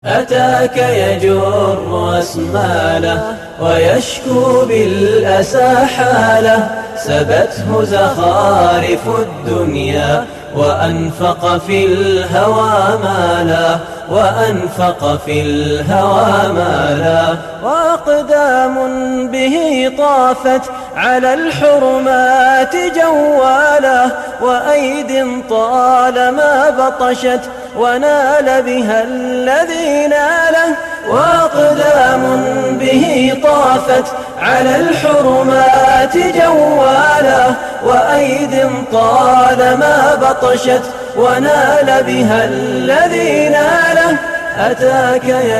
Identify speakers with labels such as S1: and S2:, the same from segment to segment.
S1: أتاك يجر أسماله ويشكو بالأسى حاله، سبته زخارف الدنيا وأنفق في الهوى مالا، وأنفق في الهوى مالا. وأقدام به طافت على الحرمات جواله، وأيد طالما بطشت ونال بها الذي ناله. وأقدام به طافت على الحرمات جواله، وأيد طالما بطشت ونال بها الذي ناله. أتاك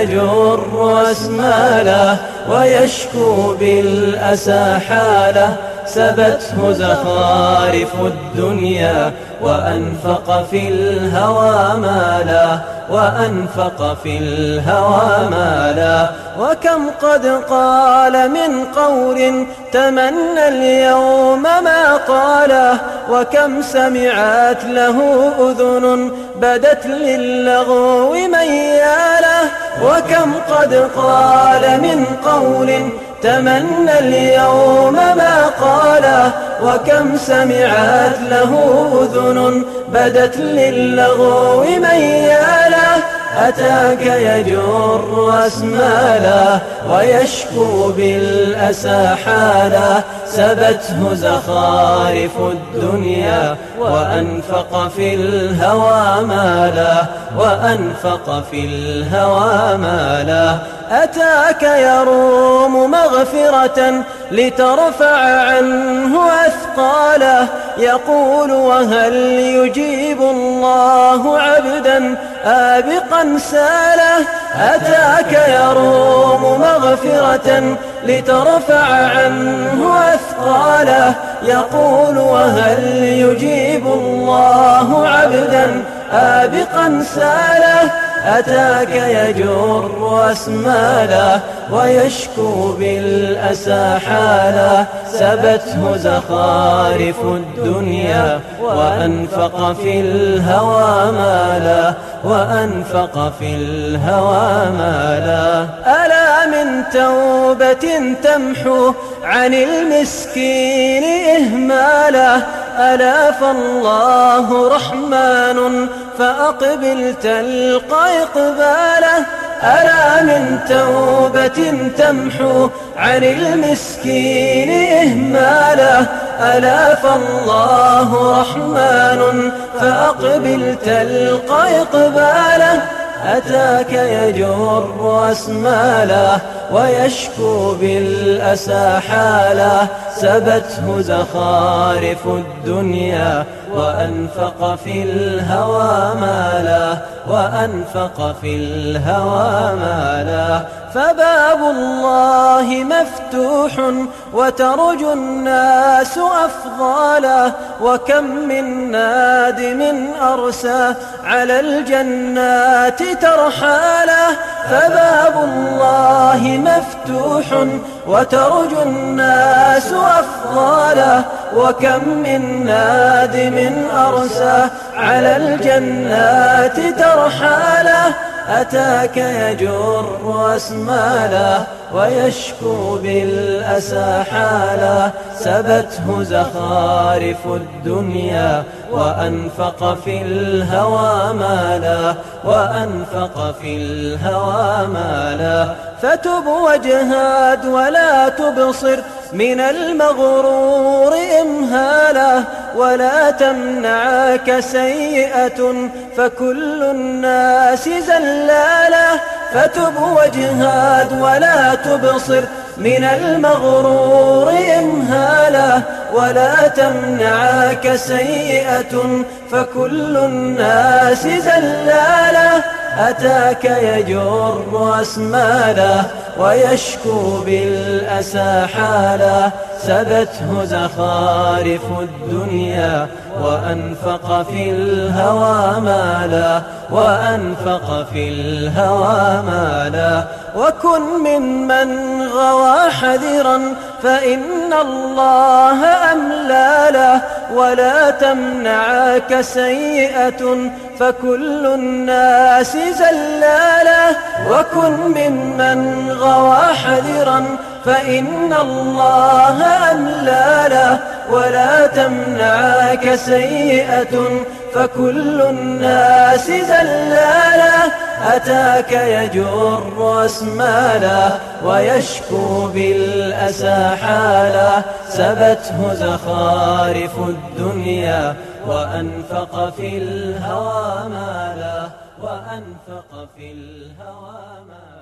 S1: يجر أسماله ويشكو بالأسى حاله، سبته زخارف الدنيا وأنفق في الهوى مالا، وأنفق في الهوى مالا. وكم قد قال من قول تمنى اليوم ما قاله، وكم سمعت له أذن بدت للغو مياله. وكم قد قال من قول تمنى اليوم ما قاله، وكم سمعت له أذن بدت للغو مياله. أتاك يجر أسماله ويشكو بالأسى حاله، سبته زخارف الدنيا وأنفق في الهوى مالا، وأنفق في الهوى مالا. أتاك يروم مغفرة لترفع عنه أثقاله، يقول وهل يجيب الله عبدا آبقا ساله. أتاك يروم مغفرة لترفع عنه أثقاله، يقول وهل يجيب الله عبدا آبقا ساله. أتاك يجر أسماله ويشكو بالأسى حاله، سبته زخارف الدنيا وأنفق في الهوى مالا، وأنفق في الهوى مالا. ألا من توبة تمحو عن المسكين إهماله، ألا فالله رحمن فأقبل تلقى إقباله. ألا من توبة تمحو عن المسكين إهماله، ألا فالله رحمن فأقبل تلقى إقباله. أتاك يجر أسماله ويشكو بالأسى حاله، سبته زخارف الدنيا وأنفق في الهوى مالا، وأنفق في الهوى مالا. فباب الله مفتوح وترجو الناس أفضاله، وكم من نادم أرسى على الجنات ترحاله. فباب الله مفتوح وترجو الناس أفضاله، وكم من نادم أرسى على الجنات ترحاله. أتاك يجر أسماله ويشكو بالأسى حاله، سبته زخارف الدنيا وأنفق في الهوى مالا، وأنفق في الهوى مالا. فتب واجهاد ولا تبصر من المغرور إمهاله، ولا تمنعك سيئة فكل الناس زلاله. فتب واجهاد ولا تبصر من المغرور إمهاله، ولا تمنعك سيئة فكل الناس زلاله. أتاك يجر أسماله ويشكو بالأسى حاله، سبته زخارف الدنيا وأنفق في الهوى مالا، وأنفق في الهوى مالا. وكن ممن غوى حذرا فإن الله أملى له، ولا تمنعك سيئة فكل الناس زلالة. وكن ممن غوى حذرا فإن الله أملى له. ولا تمنعك سيئة فكل الناس زلالة. أتاك يجر أسماله ويشكو بالأسى حاله. سبته زخارف الدنيا وأنفق في الهوى ماله.